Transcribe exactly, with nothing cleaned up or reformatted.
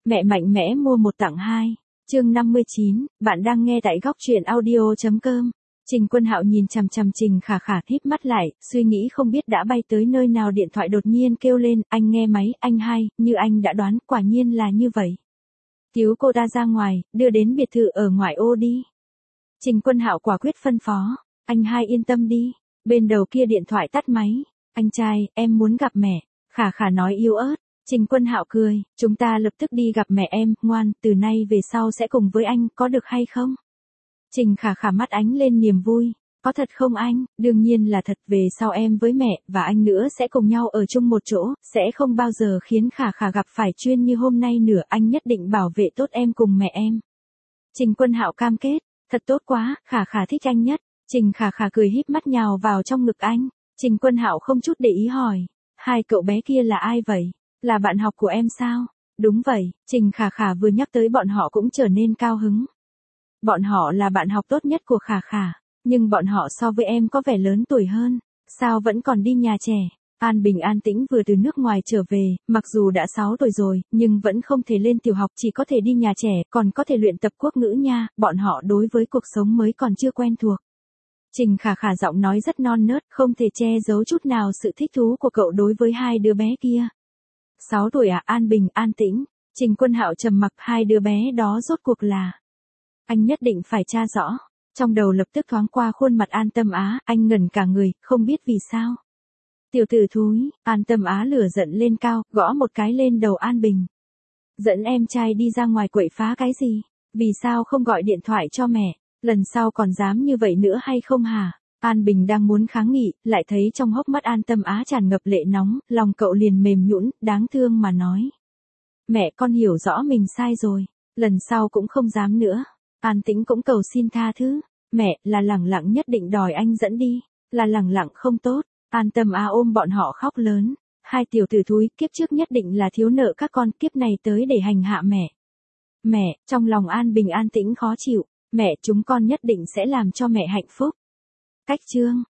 Mẹ mạnh mẽ mua một tặng hai. Chương năm mươi chín, bạn đang nghe tại góc truyện audio chấm com. Trình Quân Hạo nhìn chằm chằm Trình Khả Khả híp mắt lại, suy nghĩ không biết đã bay tới nơi nào điện thoại đột nhiên kêu lên, anh nghe máy, anh hai, như anh đã đoán, quả nhiên là như vậy. Cứu cô ta ra ngoài, đưa đến biệt thự ở ngoại ô đi. Trình Quân Hạo quả quyết phân phó, anh hai yên tâm đi. Bên đầu kia điện thoại tắt máy, anh trai, em muốn gặp mẹ. Khả Khả nói yếu ớt. Trình Quân Hạo cười, chúng ta lập tức đi gặp mẹ em, ngoan, từ nay về sau sẽ cùng với anh, có được hay không? Trình Khả Khả mắt ánh lên niềm vui, có thật không anh? Đương nhiên là thật, về sau em với mẹ, và anh nữa sẽ cùng nhau ở chung một chỗ, sẽ không bao giờ khiến Khả Khả gặp phải chuyên như hôm nay nữa, anh nhất định bảo vệ tốt em cùng mẹ em. Trình Quân Hạo cam kết, thật tốt quá, Khả Khả thích anh nhất. Trình Khả Khả cười híp mắt nhào vào trong ngực anh. Trình Quân Hạo không chút để ý hỏi, hai cậu bé kia là ai vậy? Là bạn học của em sao? Đúng vậy, Trình Khả Khả vừa nhắc tới bọn họ cũng trở nên cao hứng. Bọn họ là bạn học tốt nhất của Khả Khả, nhưng bọn họ so với em có vẻ lớn tuổi hơn. Sao vẫn còn đi nhà trẻ? An Bình An Tĩnh vừa từ nước ngoài trở về, mặc dù đã sáu tuổi rồi, nhưng vẫn không thể lên tiểu học, chỉ có thể đi nhà trẻ, còn có thể luyện tập quốc ngữ nha, bọn họ đối với cuộc sống mới còn chưa quen thuộc. Trình Khả Khả giọng nói rất non nớt, không thể che giấu chút nào sự thích thú của cậu đối với hai đứa bé kia. Sáu tuổi à? An Bình An Tĩnh. Trình Quân Hạo trầm mặc, hai đứa bé đó rốt cuộc là. Anh nhất định phải tra rõ. Trong đầu lập tức thoáng qua khuôn mặt An Tâm Á, anh ngẩn cả người, không biết vì sao. Tiểu tử thúi, An Tâm Á lửa giận lên cao, gõ một cái lên đầu An Bình. Dẫn em trai đi ra ngoài quậy phá cái gì? Vì sao không gọi điện thoại cho mẹ? Lần sau còn dám như vậy nữa hay không hả? An Bình đang muốn kháng nghị, lại thấy trong hốc mắt An Tâm Á tràn ngập lệ nóng, lòng cậu liền mềm nhũn, đáng thương mà nói. Mẹ, con hiểu rõ mình sai rồi, lần sau cũng không dám nữa. An Tĩnh cũng cầu xin tha thứ. Mẹ, là Lẳng Lặng nhất định đòi anh dẫn đi, là Lẳng Lặng không tốt. An Tâm Á ôm bọn họ khóc lớn. Hai tiểu tử thúi, kiếp trước nhất định là thiếu nợ các con, kiếp này tới để hành hạ mẹ. Mẹ, trong lòng An Bình An Tĩnh khó chịu. Mẹ, chúng con nhất định sẽ làm cho mẹ hạnh phúc. Cách chương